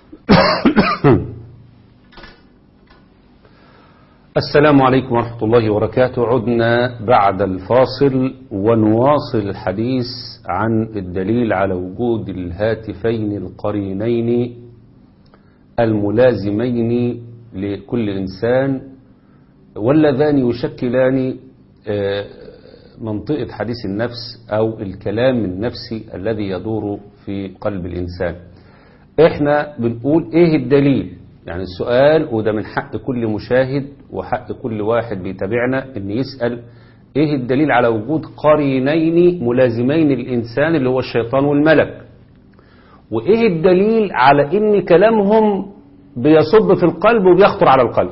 السلام عليكم ورحمة الله وبركاته. عدنا بعد الفاصل ونواصل الحديث عن الدليل على وجود الهاتفين القرينين الملازمين لكل إنسان، واللذان يشكلان منطقة حديث النفس أو الكلام النفسي الذي يدور في قلب الإنسان. احنا بنقول ايه الدليل؟ يعني السؤال، وده من حق كل مشاهد وحق كل واحد بيتابعنا ان يسأل ايه الدليل على وجود قرينين ملازمين للإنسان اللي هو الشيطان والملك، وايه الدليل على ان كلامهم بيصب في القلب وبيخطر على القلب.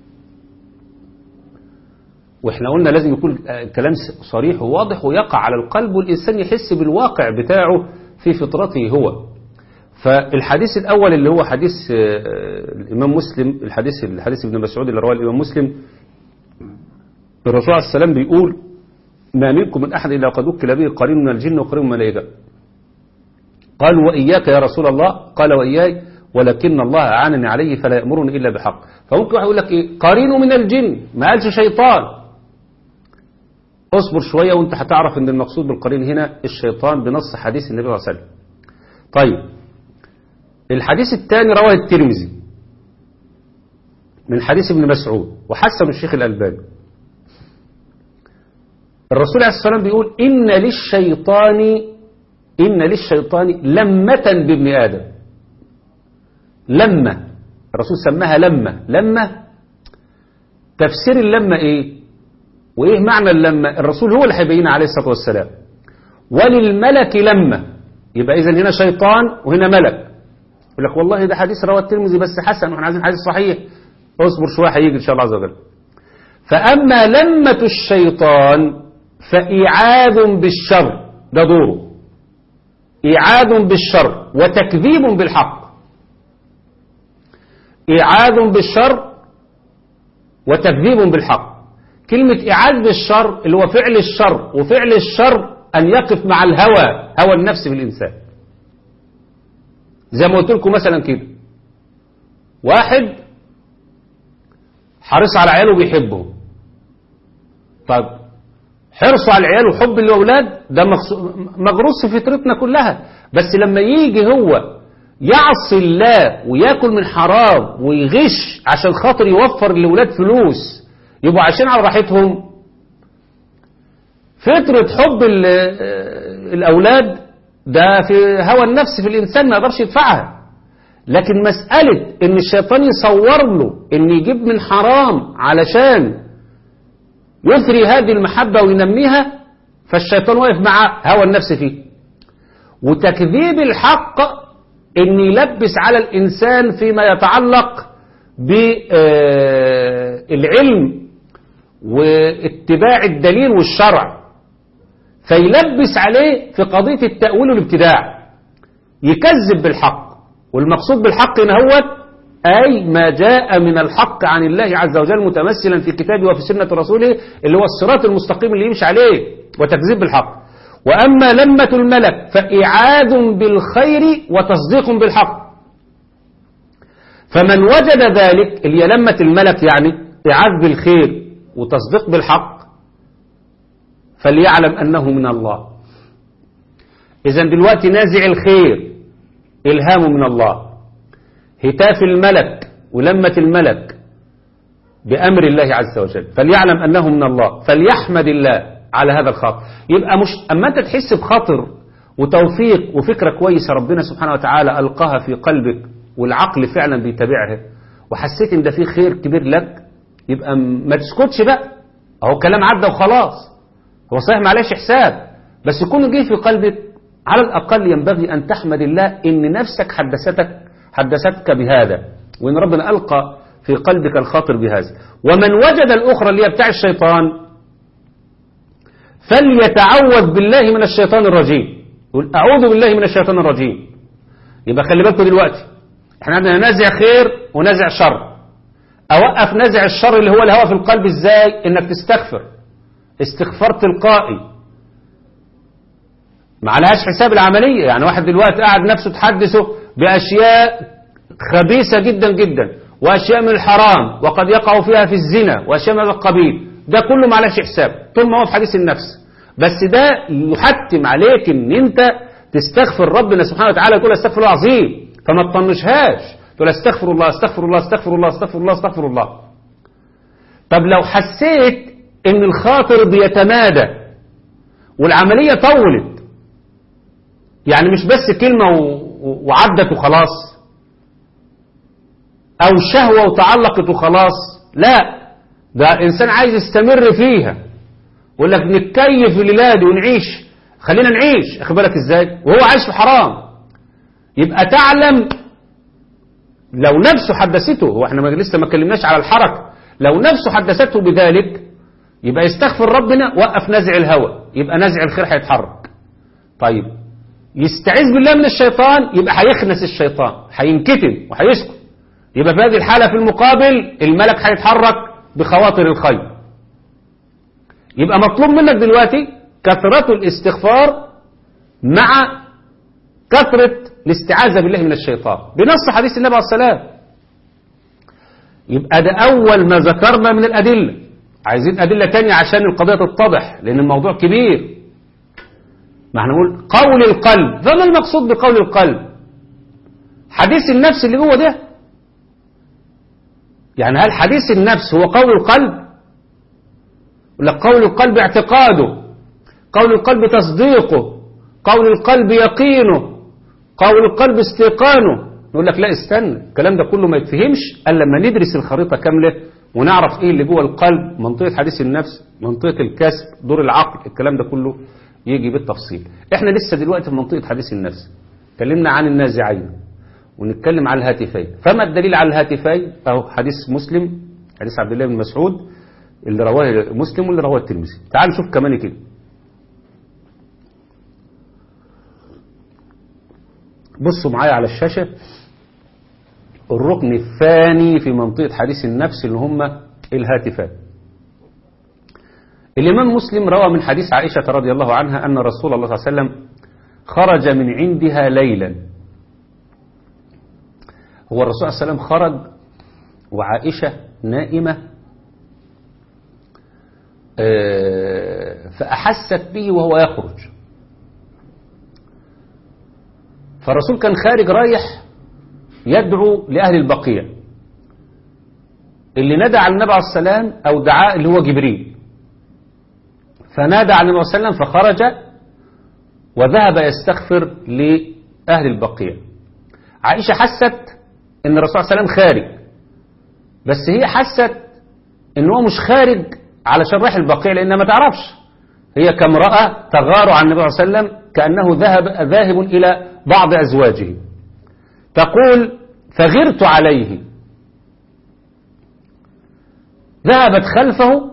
واحنا قلنا لازم يكون كلام صريح وواضح ويقع على القلب والإنسان يحس بالواقع بتاعه في فطرته هو. فالحديث الأول اللي هو حديث الإمام مسلم، الحديث ابن مسعود اللي رواه الإمام مسلم، الرسول عليه السلام بيقول: ما منكم من أحد إلا قد وكل به قرين من الجن وقرين من الملائكة. قالوا: وإياك يا رسول الله؟ قال: وإياي، ولكن الله أعانني عليه فلا يأمرني إلا بحق. فممكن واحد يقول لك إيه؟ قرين من الجن، ما قالش شيطان. اصبر شوية وانت هتعرف ان المقصود بالقرين هنا الشيطان بنص حديث النبي صلى الله عليه وسلم. طيب، الحديث الثاني رواه الترمذي من حديث ابن مسعود وحسن الشيخ الألباني. الرسول عليه الصلاة والسلام بيقول: إن للشيطان لمة بابن آدم. لمة، الرسول سماها لمة. تفسير اللمة ايه وايه معنى اللمة؟ الرسول هو اللي هيبين عليه الصلاة والسلام. وللملك لمة، يبقى اذا هنا شيطان وهنا ملك. يقول لك والله ده حديث رواه الترمذي بس حسن واحنا عايزين حديث صحيح. اصبر شويه هيجي ان شاء الله عز وجل. فاما لمة الشيطان فإيعاد بالشر، ده دوره، إيعاد بالشر وتكذيب بالحق. إيعاد بالشر وتكذيب بالحق. كلمة إعاد بالشر اللي هو فعل الشر، وفعل الشر أن يقف مع الهوى، هوى النفس بالإنسان. زي ما قلت لكم مثلا كده، واحد حريص على عياله وبيحبهم. طيب، حرصه على العيال وحب الأولاد ده مغروس في فطرتنا كلها، بس لما يجي هو يعصي الله وياكل من حرام ويغش عشان خاطر يوفر للأولاد فلوس يبقوا عايشين على راحتهم، فطرة حب الأولاد ده في هوى النفس في الإنسان ما يقدرش يدفعها. لكن مسألة إن الشيطان يصور له إن يجيب من حرام علشان يثري هذه المحبة وينميها، فالشيطان واقف مع هوى النفس فيه. وتكذيب الحق إن يلبس على الإنسان فيما يتعلق بالعلم واتباع الدليل والشرع، فيلبس عليه في قضية التأويل والابتداع، يكذب بالحق. والمقصود بالحق هنا هو أي ما جاء من الحق عن الله عز وجل متمثلا في كتابه وفي سنة رسوله، اللي هو الصراط المستقيم اللي يمشي عليه، وتكذيب بالحق. وأما لمة الملك فإعاد بالخير وتصديق بالحق. فمن وجد ذلك اللي هي لمة الملك، يعني إعاد بالخير وتصديق بالحق، فليعلم أنه من الله. إذن دلوقتي نازع الخير إلهام من الله، هتاف الملك ولمة الملك بأمر الله عز وجل، فليعلم أنه من الله، فليحمد الله على هذا الخاطر. يبقى مش أما أنت تحس بخاطر وتوفيق وفكرة كويسة ربنا سبحانه وتعالى ألقاها في قلبك والعقل فعلا بيتابعها، وحسيت إن ده فيه خير كبير لك، يبقى ما تسكتش بقى، أهو كلام عدى وخلاص، هو صحيح معلش حساب، بس يكون جه في قلبك. على الأقل ينبغي أن تحمد الله إن نفسك حدثتك بهذا، وإن ربنا ألقى في قلبك الخاطر بهذا. ومن وجد الأخرى اللي هي بتاع الشيطان فليتعوذ بالله من الشيطان الرجيم، يقول أعوذ بالله من الشيطان الرجيم. يبقى خلي بالكم دلوقتي احنا عندنا نازع خير ونازع شر. أوقف نازع الشر اللي هو الهوى في القلب ازاي؟ إنك تستغفر استغفار تلقائي، ما عليهاش حساب العملية. يعني واحد دلوقتي قاعد نفسه تحدثه بأشياء خبيثة جدا جدا، وأشياء من الحرام وقد يقع فيها في الزنا وأشياء من هذا القبيل، ده كله معلش حساب طول ما هو في حديث النفس. بس ده يحتم عليك ان انت تستغفر ربنا سبحانه وتعالى، تقول استغفر الله العظيم، فما تطنشهاش تقول استغفر الله استغفر الله استغفر الله استغفر الله استغفر الله. طب لو حسيت ان الخاطر بيتمادى والعملية طولت، يعني مش بس كلمة وعدت وخلاص، او شهوة وتعلقت وخلاص، لا، ده الانسان عايز يستمر فيها، يقول لك نتكيف الليلة دي ونعيش، خلينا نعيش، اخد بالك ازاي وهو عايش في حرام. يبقى تعلم لو نفسه حدثته، هو احنا لسه ما اتكلمناش على الحركة، لو نفسه حدثته بذلك يبقى يستغفر ربنا، وقف نزع الهوى، يبقى نزع الخير هيتحرك. طيب يستعيذ بالله من الشيطان، يبقى هيخنس الشيطان، هينكتم وهيسكت، يبقى في هذه الحالة في المقابل الملك هيتحرك بخواطر الخير. يبقى مطلوب منك دلوقتي كثرة الاستغفار مع كثرة الاستعاذة بالله من الشيطان بنص حديث النبي عليه الصلاة. يبقى ده أول ما ذكرنا من الأدلة. عايزين أدلة تانية عشان القضية تتضح، لأن الموضوع كبير. ما احنا نقول قول القلب، فما المقصود بقول القلب؟ حديث النفس اللي جوه ده، يعني هل حديث النفس هو قول القلب؟ ولا قول القلب اعتقاده، قول القلب تصديقه، قول القلب يقينه، قول القلب استيقانه؟ نقول لك لا استنى، الكلام ده كله ما يتفهمش الا لما ندرس الخريطة كاملة ونعرف ايه اللي جوه القلب، منطقة حديث النفس، منطقة الكسب، دور العقل، الكلام ده كله يجي بالتفصيل. احنا لسه دلوقتي في منطقة حديث النفس، اتكلمنا عن النازعين ونتكلم على الهاتفين. فما الدليل على الهاتفين؟ اهو حديث مسلم، حديث عبد الله بن مسعود اللي رواه مسلم واللي رواه الترمذي. تعال نشوف كمان كده. بصوا معايا على الشاشة الركن الثاني في منطقة حديث النفس اللي هم الهاتفان. الإمام مسلم روى من حديث عائشة رضي الله عنها أن رسول الله صلى الله عليه وسلم خرج من عندها ليلا. هو الرسول صلى الله عليه وسلم خرج وعائشة نائمة، فأحست به وهو يخرج، فالرسول كان خارج رايح يدعو لأهل البقيع. اللي ندى على النبي عليه السلام أو دعاء اللي هو جبريل، فنادى على النبي صلى الله عليه وسلم فخرج وذهب يستغفر لأهل البقيع. عائشة حست ان الرسول صلى الله عليه وسلم خارج، بس هي حست ان هو مش خارج علشان رايح البقيع، لانها ما تعرفش، هي كامرأة تغار عن النبي صلى الله عليه وسلم كأنه ذاهب إلى بعض أزواجه. تقول فغرت عليه، ذهبت خلفه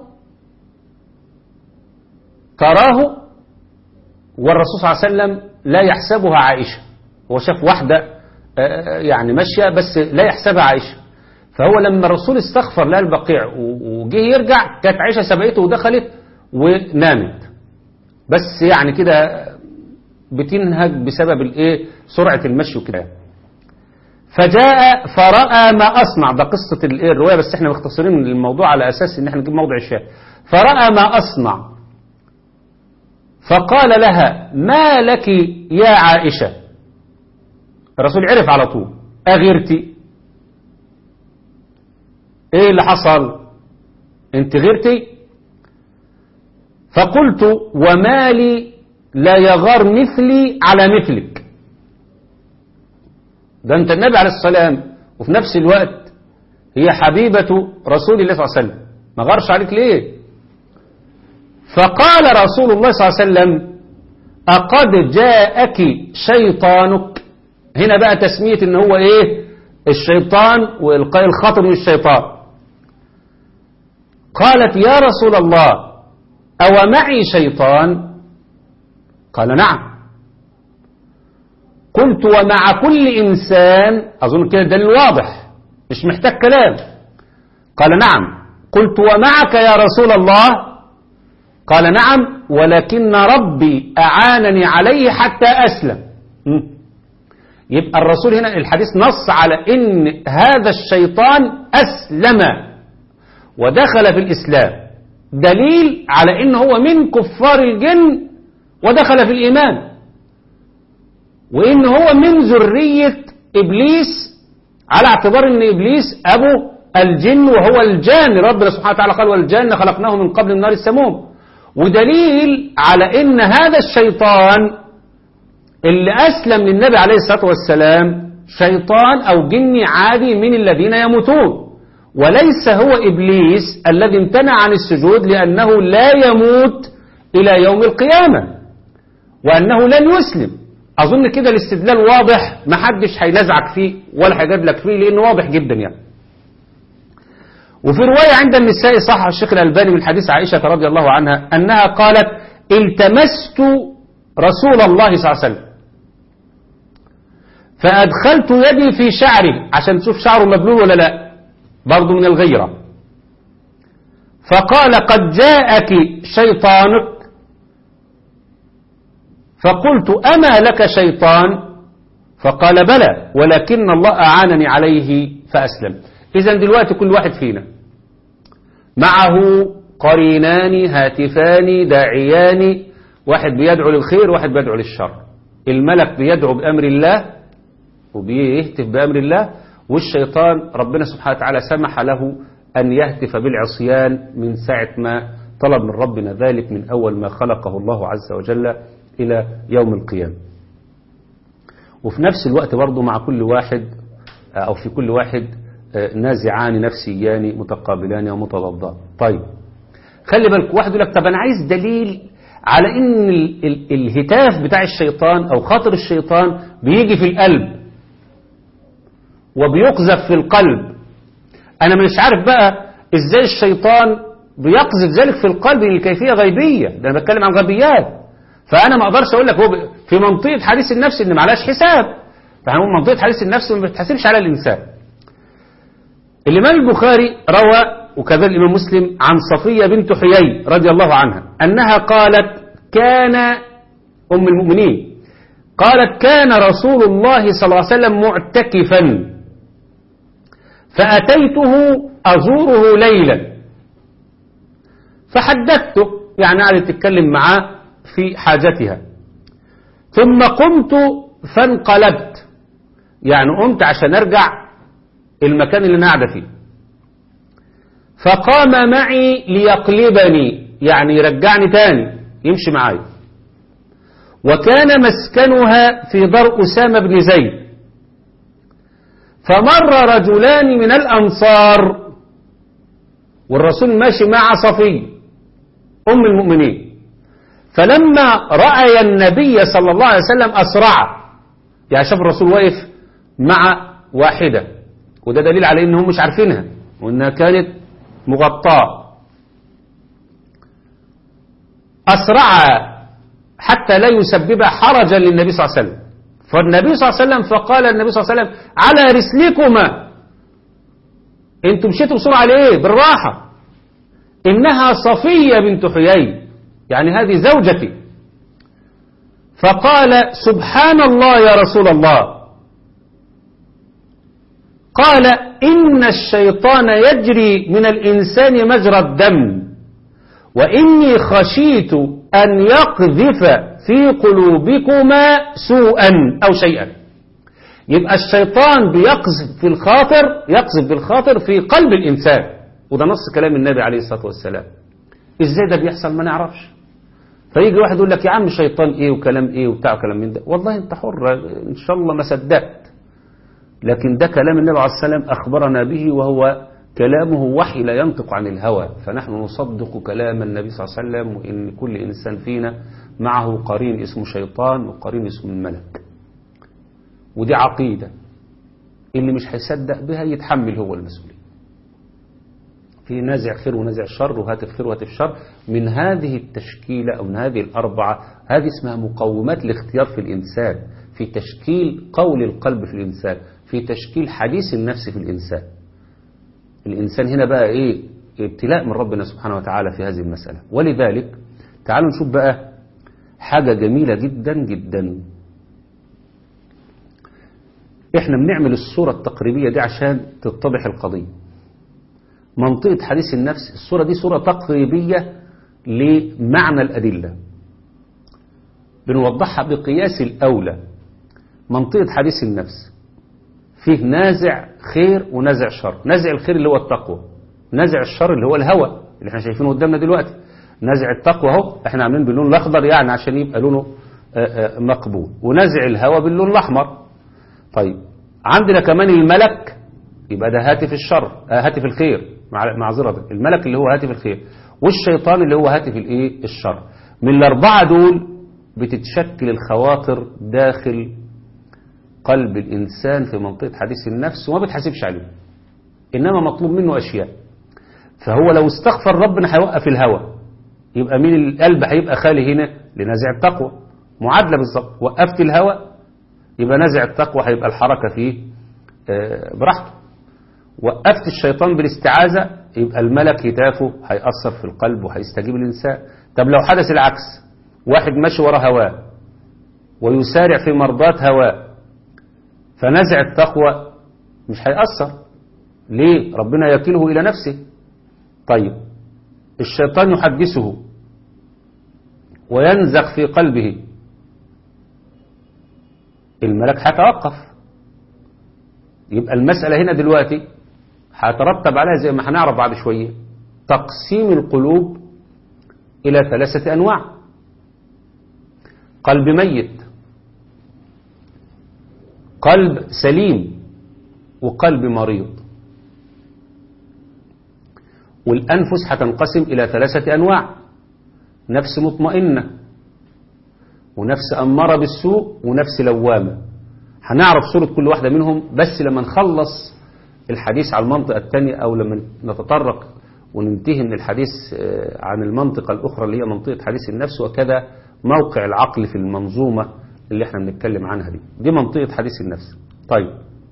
تراه، والرسول صلى الله عليه وسلم لا يحسبها عائشة، هو شاف واحدة يعني ماشية بس لا يحسبها عائشة. فهو لما الرسول استغفر لها البقيع وجه يرجع، كانت عائشة سبقته ودخلت ونامت، بس يعني كده بتنهج بسبب الايه سرعة المشي وكده. فجاء فرأى ما أصنع، ده قصة الرواية بس احنا مختصرين الموضوع على أساس ان احنا نجيب موضع الشاهد. فرأى ما أصنع فقال لها ما لك يا عائشة. الرسول عرف على طول، أغيرتي؟ ايه اللي حصل؟ انت غيرتي؟ فقلت وما لي لا يغار مثلي على مثلك. ده انت النبي عليه السلام وفي نفس الوقت هي حبيبة رسول الله صلى الله عليه وسلم، ما غارش عليك ليه؟ فقال رسول الله صلى الله عليه وسلم أقد جاءك شيطانك. هنا بقى تسمية ان هو ايه الشيطان والقاء الخاطر من الشيطان. قالت يا رسول الله أو معي شيطان؟ قال نعم. قلت ومع كل إنسان؟ أظن كده دليل واضح مش محتاج كلام. قال نعم. قلت ومعك يا رسول الله؟ قال نعم ولكن ربي أعانني عليه حتى أسلم. يبقى الرسول هنا الحديث نص على ان هذا الشيطان أسلم ودخل في الإسلام، دليل على ان هو من كفار الجن ودخل في الإيمان، وان هو من ذرية إبليس، على اعتبار ان إبليس أبو الجن وهو الجان. ربنا سبحانه وتعالى قال والجان خلقناه من قبل النار السموم. ودليل على ان هذا الشيطان اللي أسلم للنبي عليه الصلاة والسلام شيطان أو جني عادي من الذين يموتون، وليس هو إبليس الذي امتنع عن السجود لأنه لا يموت إلى يوم القيامة وأنه لن يسلم. أظن كده الاستدلال واضح، ما حدش هيلزعك فيه ولا هيجادلك فيه لأنه واضح جدا يعني. وفي رواية عند النساء صحح الشيخ الألباني من حديث عائشة رضي الله عنها أنها قالت التمست رسول الله صلى الله عليه وسلم فأدخلت يدي في شعري عشان تشوف شعره مبلول ولا لا، برضو من الغيرة، فقال قد جاءك شيطانك، فقلت أما لك شيطان؟ فقال بلى ولكن الله أعانني عليه فأسلم. إذن دلوقتي كل واحد فينا معه قرينان هاتفان داعيان، واحد بيدعو للخير واحد بيدعو للشر. الملك بيدعو بأمر الله وبيهتف بأمر الله، والشيطان ربنا سبحانه وتعالى سمح له أن يهتف بالعصيان من ساعة ما طلب من ربنا ذلك من أول ما خلقه الله عز وجل إلى يوم القيامة. وفي نفس الوقت برضه مع كل واحد أو في كل واحد نازعان نفسيان متقابلان ومتضادان. طيب خلي بالك، واحد يقول لك طب أنا عايز دليل على إن الهتاف بتاع الشيطان أو خاطر الشيطان بيجي في القلب وبيقذف في القلب. أنا مش عارف بقى إزاي الشيطان بيقذف ذلك في القلب، الكيفية غيبية، ده أنا بتكلم عن غيبيات، فأنا ما أقدرش أقول لك هو في منطقة حديث النفس إن معلاش حساب، فهنقول منطقة حديث النفس ما بتحسبش على الإنسان. الإمام البخاري روى وكذا الإمام مسلم عن صفية بنت حيي رضي الله عنها أنها قالت كان أم المؤمنين قالت كان رسول الله صلى الله عليه وسلم معتكفا فأتيته أزوره ليلا فحدثته، يعني قعدت تتكلم معاه في حاجتها، ثم قمت فانقلبت، يعني قمت عشان أرجع المكان اللي أنا قاعدة فيه، فقام معي ليقلبني، يعني يرجعني تاني يمشي معايا، وكان مسكنها في دار أسامة بن زيد، فمر رجلان من الأنصار والرسول ماشي مع صفية أم المؤمنين، فلما رأي النبي صلى الله عليه وسلم أسرع، يعني شاف الرسول واقف مع واحدة، وده دليل على إنهم مش عارفينها وإنها كانت مغطاة، أسرع حتى لا يسبب حرجا للنبي صلى الله عليه وسلم. فالنبي صلى الله عليه وسلم فقال النبي صلى الله عليه وسلم على رسلكما، انتم مشيتوا بسرعة ليه؟ بالراحة، إنها صفية بنت حيي، يعني هذه زوجتي. فقال سبحان الله يا رسول الله. قال إن الشيطان يجري من الإنسان مجرى الدم، وإني خشيت أن يقذف في قلوبكما سوءا أو شيئا. يبقى الشيطان بيقذف في الخاطر، يقذف بالخاطر في قلب الإنسان، وده نص كلام النبي عليه الصلاة والسلام. إزاي ده بيحصل ما نعرفش. فيجي واحد يقول لك يا عم الشيطان إيه وكلام إيه وبتاع كلام من ده، والله أنت حر إن شاء الله ما صدقت، لكن ده كلام النبي عليه الصلاة والسلام أخبرنا به، وهو كلامه وحي لا ينطق عن الهوى، فنحن نصدق كلام النبي صلى الله عليه وسلم، وإن كل إنسان فينا معه قرين اسمه شيطان وقرين اسمه الملك، ودي عقيدة اللي مش هيصدق بها يتحمل هو المسؤولية. في نازع خير ونازع شر وهاتف خير وهاتف شر، من هذه التشكيلة أو من هذه الأربعة، هذه اسمها مقومات الاختيار في الإنسان، في تشكيل قول القلب في الإنسان، في تشكيل حديث النفس في الإنسان. الإنسان هنا بقى إيه؟ ابتلاء من ربنا سبحانه وتعالى في هذه المسألة. ولذلك تعالوا نشوف بقى حاجة جميلة جدا جدا. احنا بنعمل الصورة التقريبية دي عشان تتضح القضية. منطقة حديث النفس، الصورة دي صورة تقريبية لمعنى الأدلة، بنوضحها بقياس الأولى. منطقة حديث النفس فيه نازع خير ونازع شر. نازع الخير اللي هو التقوى، نازع الشر اللي هو الهوى اللي احنا شايفينه قدامنا دلوقتي. نازع التقوى اهو احنا عاملين باللون الأخضر يعني عشان يبقى لونه مقبول، ونازع الهوى باللون الأحمر. طيب عندنا كمان الملك، يبقى ده هاتف الشر، هاتف الخير، معذرة، الملك اللي هو هاتف الخير، والشيطان اللي هو هاتف الايه الشر. من الأربعة دول بتتشكل الخواطر داخل قلب الإنسان في منطقة حديث النفس وما بتحاسبش عليه، إنما مطلوب منه أشياء. فهو لو استغفر ربنا هيوقف الهوى، يبقى مين القلب هيبقى خالي هنا لنازع التقوى. معادلة بالظبط، وقفت الهوى يبقى نازع التقوى هيبقى الحركة فيه براحته. وقفت الشيطان بالاستعاذة يبقى الملك هتافه هيأثر في القلب وهيستجيب الإنسان. طب لو حدث العكس، واحد ماشي ورا هواه ويسارع في مرضات هواه، فنزع التقوى مش هيأثر. ليه؟ ربنا يكله إلى نفسه. طيب الشيطان يحدثه وينزغ في قلبه، الملك هيتوقف. يبقى المسألة هنا دلوقتي هيترتب عليها زي ما هنعرف بعد شوية تقسيم القلوب إلى 3 أنواع: قلب ميت، قلب سليم، وقلب مريض. والأنفس هتنقسم إلى 3 أنواع: نفس مطمئنة، ونفس أمارة بالسوء، ونفس لوامة. هنعرف صورة كل واحدة منهم بس لما نخلص الحديث عن المنطقة الثانية، أو لما نتطرق وننتهي من الحديث عن المنطقة الأخرى اللي هي منطقة حديث النفس، وكذا موقع العقل في المنظومة اللي احنا بنتكلم عنها دي منطقة حديث النفس. طيب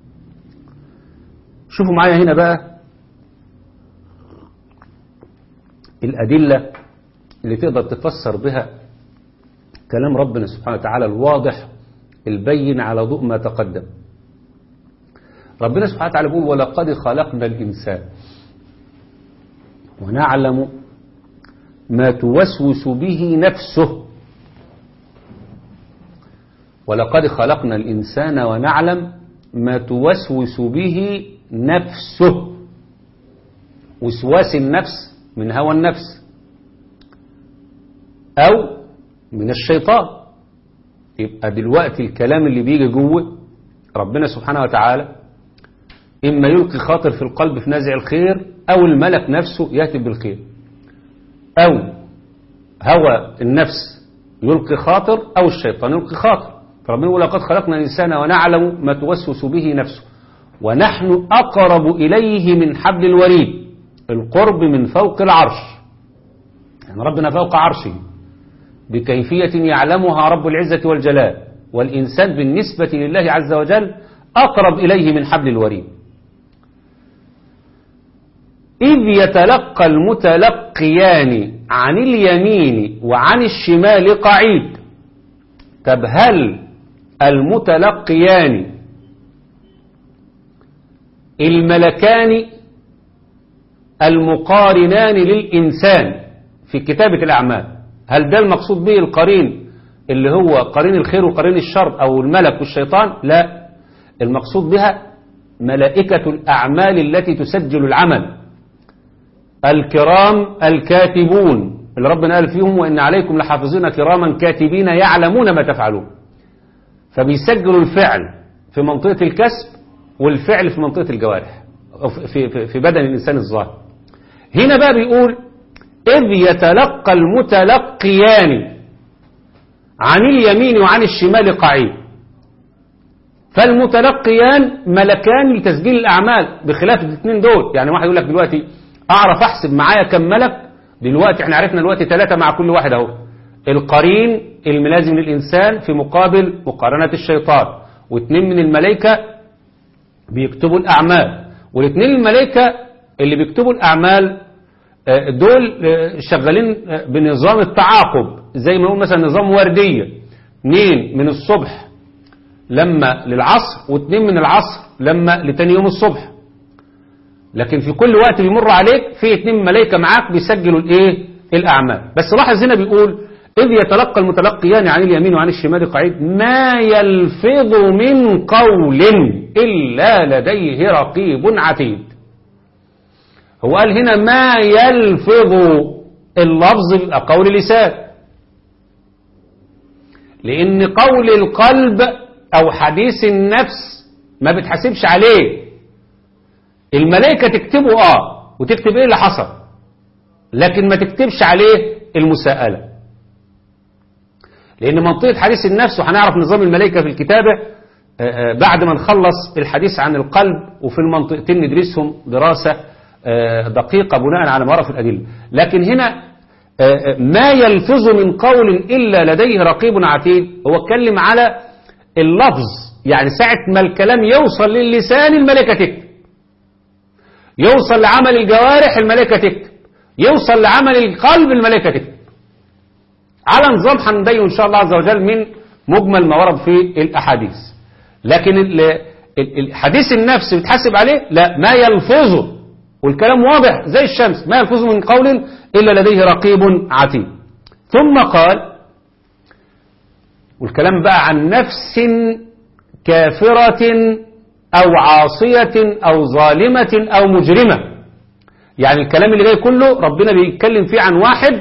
شوفوا معايا هنا بقى الأدلة اللي تقدر تفسر بها كلام ربنا سبحانه وتعالى الواضح البين على ضوء ما تقدم. ربنا سبحانه وتعالى يقول: ولقد خلقنا الإنسان ونعلم ما توسوس به نفسه. ولقد خلقنا الإنسان ونعلم ما توسوس به نفسه. وسواس النفس من هوى النفس أو من الشيطان. يبقى دلوقتي الكلام اللي بيجي جوه ربنا سبحانه وتعالى إما يلقي خاطر في القلب في نازع الخير، أو الملك نفسه يهتف بالخير، أو هوى النفس يلقي خاطر، أو الشيطان يلقي خاطر. فربنا يقول: لقد خلقنا الإنسان ونعلم ما توسوس به نفسه ونحن أقرب إليه من حبل الوريد. القرب من فوق العرش، يعني ربنا فوق عرشه بكيفية يعلمها رب العزة والجلال، والإنسان بالنسبة لله عز وجل أقرب إليه من حبل الوريد. إذ يتلقى المتلقيان عن اليمين وعن الشمال قعيد. طب هل المتلقيان الملكان المقارنان للإنسان في كتابة الأعمال، هل ده المقصود به القرين اللي هو قرين الخير وقرين الشر أو الملك والشيطان؟ لا، المقصود بها ملائكة الأعمال التي تسجل العمل، الكرام الكاتبون اللي ربنا قال فيهم: وإن عليكم لحافظين كراما كاتبين يعلمون ما تفعلون. فبيسجلوا الفعل في منطقة الكسب والفعل في منطقة الجوارح في بدن الإنسان الظاهر. هنا بقى بيقول: إذ يتلقى المتلقيان عن اليمين وعن الشمال قعيد. فالمتلقيان ملكان لتسجيل الأعمال بخلاف الاثنين دول. يعني واحد يقول لك دلوقتي أعرف أحسب معايا كم ملك. دلوقتي احنا عرفنا دلوقتي 3 مع كل واحد اهو: القرين الملازم للإنسان في مقابل مقارنة الشيطان، و2 من الملائكة بيكتبوا الأعمال، وال2 الملائكة اللي بيكتبوا الأعمال دول شغالين بنظام التعاقب، زي ما نقول مثلا نظام وردية. 2 من الصبح لما للعصر، و2 من العصر لما لتاني يوم الصبح. لكن في كل وقت بيمر عليك في 2 ملائكة معاك بيسجلوا الأعمال. بس لاحظ هنا بيقول إذ يتلقى المتلقيان عن اليمين وعن الشمال قعيد ما يلفظ من قول إلا لديه رقيب عتيد. هو قال هنا ما يلفظ، اللفظ قول لسان، لأن قول القلب أو حديث النفس ما بتحسبش عليه. الملائكة تكتبه وتكتب ايه اللي حصل، لكن ما تكتبش عليه المساءلة، لأن منطقة حديث النفس، وهنعرف نظام الملائكة في الكتابة بعد ما نخلص الحديث عن القلب، وفي المنطقتين ندرسهم دراسة دقيقة بناء على معرفة الأدلة. لكن هنا ما يلفظ من قول إلا لديه رقيب عتيد، هو اتكلم على اللفظ، يعني ساعة ما الكلام يوصل للسان الملائكة تكتب، يوصل لعمل الجوارح الملائكة تكتب، يوصل لعمل القلب الملائكة تكتب، على نظام هنبين إن شاء الله عز وجل من مجمل ما ورد في الأحاديث. لكن حديث النفس بتحسب عليه لا، ما يلفظه، والكلام واضح زي الشمس، ما يلفظ من قول إلا لديه رقيب عتيد. ثم قال، والكلام بقى عن نفس كافرة أو عاصية أو ظالمة أو مجرمة، يعني الكلام اللي جاي كله ربنا بيتكلم فيه عن واحد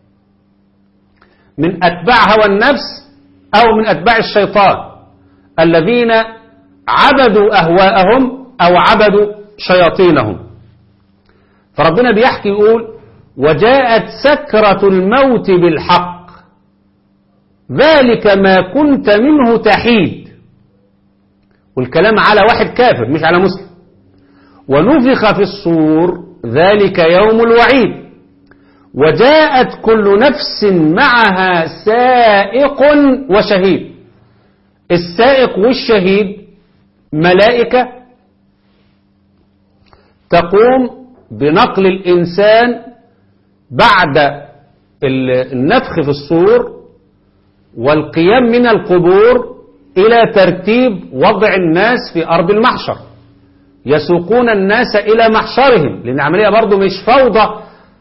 من أتباع هوى النفس أو من أتباع الشيطان الذين عبدوا أهواءهم أو عبدوا شياطينهم. فربنا بيحكي يقول وجاءت سكرة الموت بالحق ذلك ما كنت منه تحيد، والكلام على واحد كافر مش على مسلم. ونفخ في الصور ذلك يوم الوعيد وجاءت كل نفس معها سائق وشهيد. السائق والشهيد ملائكة تقوم بنقل الإنسان بعد النفخ في الصور والقيام من القبور إلى ترتيب وضع الناس في أرض المحشر، يسوقون الناس إلى محشرهم، لأن العملية برضو مش فوضى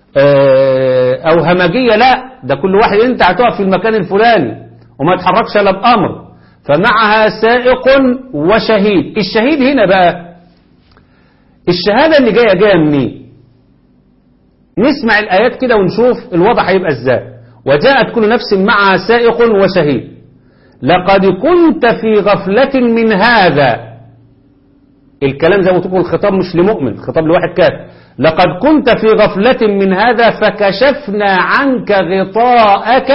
أو همجية، لا، ده كل واحد أنت هتقف في المكان الفلاني وما تحركش إلا بأمر. فمعها سائق وشهيد. الشهيد هنا بقى الشهادة اللي جاية منين؟ نسمع الآيات كده ونشوف الوضع هيبقى ازاي. وجاءت كل نفس معها سائق وشهيد لقد كنت في غفلة من هذا. الكلام زي ما تقول الخطاب مش لمؤمن، خطاب لواحد كافر. لقد كنت في غفلة من هذا فكشفنا عنك غطاءك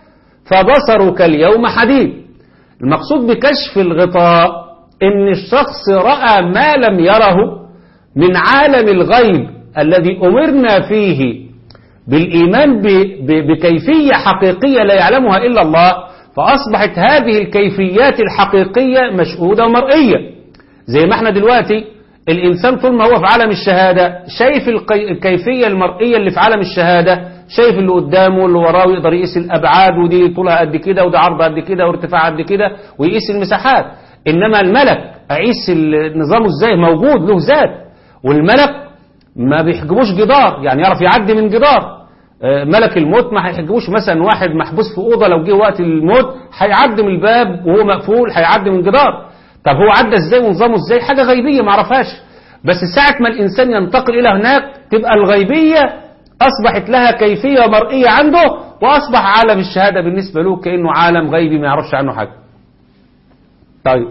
فبصرك اليوم حديد. المقصود بكشف الغطاء ان الشخص رأى ما لم يره من عالم الغيب الذي أمرنا فيه بالإيمان بكيفية حقيقية لا يعلمها إلا الله، فأصبحت هذه الكيفيات الحقيقية مشهودة ومرئية. زي ما احنا دلوقتي الإنسان طول ما هو في عالم الشهادة شايف الكيفية المرئية اللي في عالم الشهادة، شايف اللي قدامه واللي وراه، ويقدر يقيس الأبعاد، ودي طولها قد كده وده عرضها قد كده وارتفاعها قد كده، ويقيس المساحات. إنما الملك أقيس نظامه ازاي؟ موجود له ذات، والملك ما بيحجبوش جدار، يعني يعرف يعدي من جدار. ملك الموت ما هيحجبوش مثلا واحد محبوس في أوضة، لو جه وقت الموت هيعدي من الباب وهو مقفول، هيعدي من جدار. طب هو عدى ازاي ونظامه ازاي؟ حاجة غيبية ما عرفهاش. بس ساعة ما الإنسان ينتقل إلى هناك تبقى الغيبية أصبحت لها كيفية مرئية عنده، وأصبح عالم الشهادة بالنسبة له كأنه عالم غيبي ما يعرفش عنه حاجة. طيب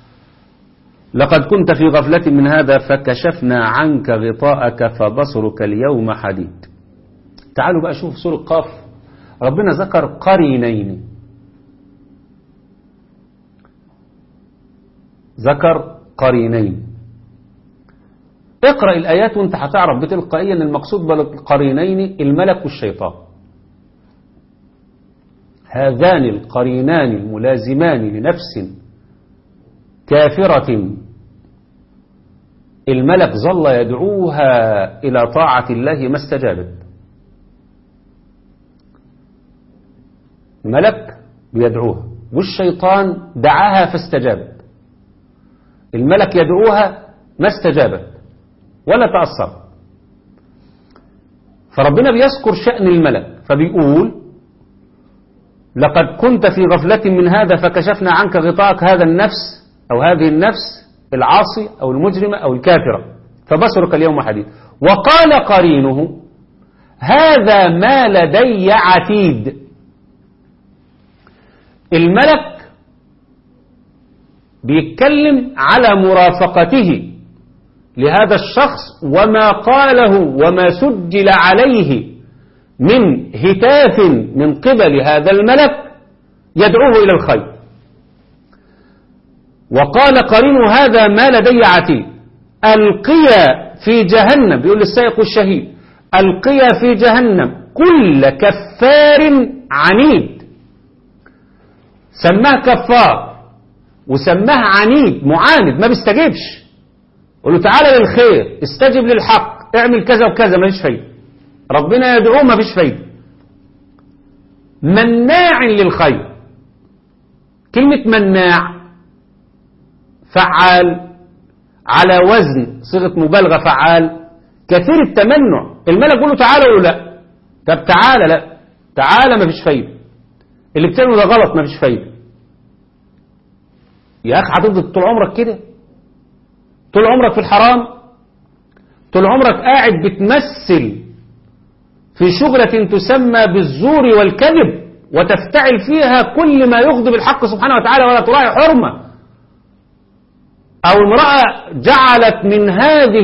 لقد كنت في غفلة من هذا فكشفنا عنك غطاءك فبصرك اليوم حديد. تعالوا بقى شوف سورة قاف، ربنا ذكر قرينين، ذكر قرينين. اقرأ الآيات وانت هتعرف بتلقائيا ان المقصود بالقرينين الملك والشيطان. هذان القرينان الملازمان لنفس كافرة الملك ظل يدعوها إلى طاعة الله ما استجابت. الملك بيدعوها والشيطان دعاها فاستجابت. الملك يدعوها ما استجابت ولا تأثر. فربنا بيذكر شأن الملك فبيقول لقد كنت في غفلة من هذا فكشفنا عنك غطاءك هذا النفس أو هذه النفس العاصي أو المجرمة أو الكافرة فبصرك اليوم حديد. وقال قرينه هذا ما لدي عتيد. الملك بيتكلم على مرافقته لهذا الشخص وما قاله وما سجل عليه من هتاف من قبل هذا الملك يدعوه إلى الخير. وقال قرينه هذا ما لدي عتيد ألقيا في جهنم، بيقول للسائق والشهيد ألقيا في جهنم كل كفار عنيد. سماه كفار وسماه عنيد معاند ما بيستجيبش. قل له تعالى للخير استجب للحق اعمل كذا وكذا ما فيش فايدة. ربنا يدعوه ما فيش فايدة. مناع للخير. كلمة مناع فعال على وزن صيغة مبالغة فعال كثير التمنع. الملك يقول له تعالى ولا لا؟ طب تعالى لا تعالى ما فيش فايدة. اللي بتعمله ده غلط ما فيش فايدة. يا أخي هتفضل طول عمرك كده؟ طول عمرك في الحرام؟ طول عمرك قاعد بتمثل في شغلة تسمى بالزور والكذب وتفتعل فيها كل ما يغضب الحق سبحانه وتعالى ولا تراعي حرمة؟ أو امرأة جعلت من هذه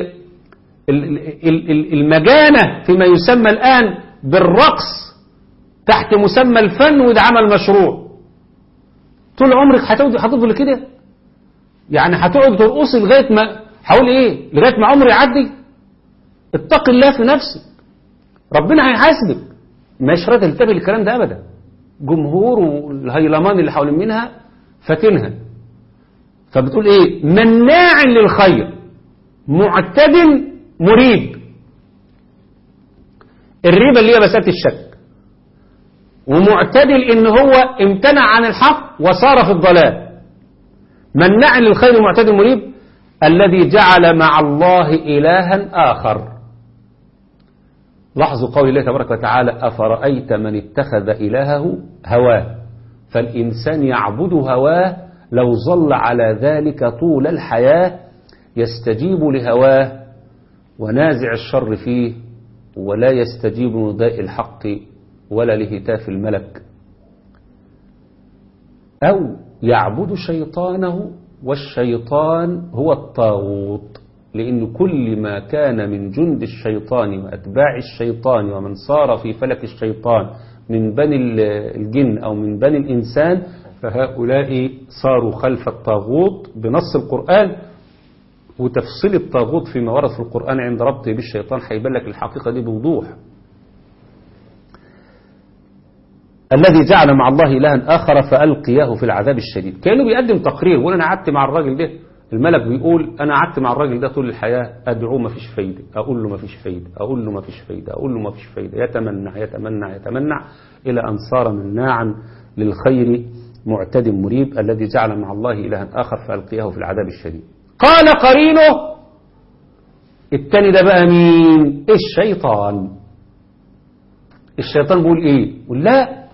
المجانة فيما يسمى الآن بالرقص تحت مسمى الفن وده عمل مشروع. طول عمرك هتفضل كده؟ يعني هتقعد ترقصي لغاية ما حاول ايه؟ لغاية ما عمري يعدي؟ اتق الله في نفسك. ربنا هيحاسبك. مش راضي تلتبه الكلام ده ابدا. جمهور والهيلمان اللي حوالين منها فاتنها. فبتقول ايه؟ مناع للخير معتد مريب. الريبة اللي هي مسألة الشك. ومعتدل ان هو امتنع عن الحق وصار في الضلال. مناع للخير معتد مريب الذي جعل مع الله إلها آخر. لاحظوا قول الله تبارك وتعالى أفرأيت من اتخذ إلهه هواه فالإنسان يعبد هواه لو ظل على ذلك طول الحياة يستجيب لهواه ونازع الشر فيه ولا يستجيب لنداء الحق ولا لهتاف الملك أو يعبد شيطانه والشيطان هو الطاغوت. لأن كل ما كان من جند الشيطان وأتباع الشيطان ومن صار في فلك الشيطان من بني الجن أو من بني الإنسان فهؤلاء صاروا خلف الطاغوت بنص القرآن. وتفصيل الطاغوت فيما ورد في القرآن عند ربطه بالشيطان هيبان لك الحقيقة دي بوضوح. الذي جعل مع الله إلها آخر فألقياه في العذاب الشديد. كأنه بيقدم تقرير وأنا قعدت مع الراجل ده. الملك بيقول أنا قعدت مع الراجل ده طول الحياة أدعوه ما فيش فايدة أقول له ما فيش فايدة أقول له ما فيش فايدة أقول له ما فيش فايدة يتمنع يتمنع يتمنع إلى أن صار مناعا للخير معتد مريب الذي جعل مع الله إلها آخر فألقياه في العذاب الشديد. قال قرينه التاني ده بقى مين؟ الشيطان. الشيطان بيقول إيه؟ يقول لا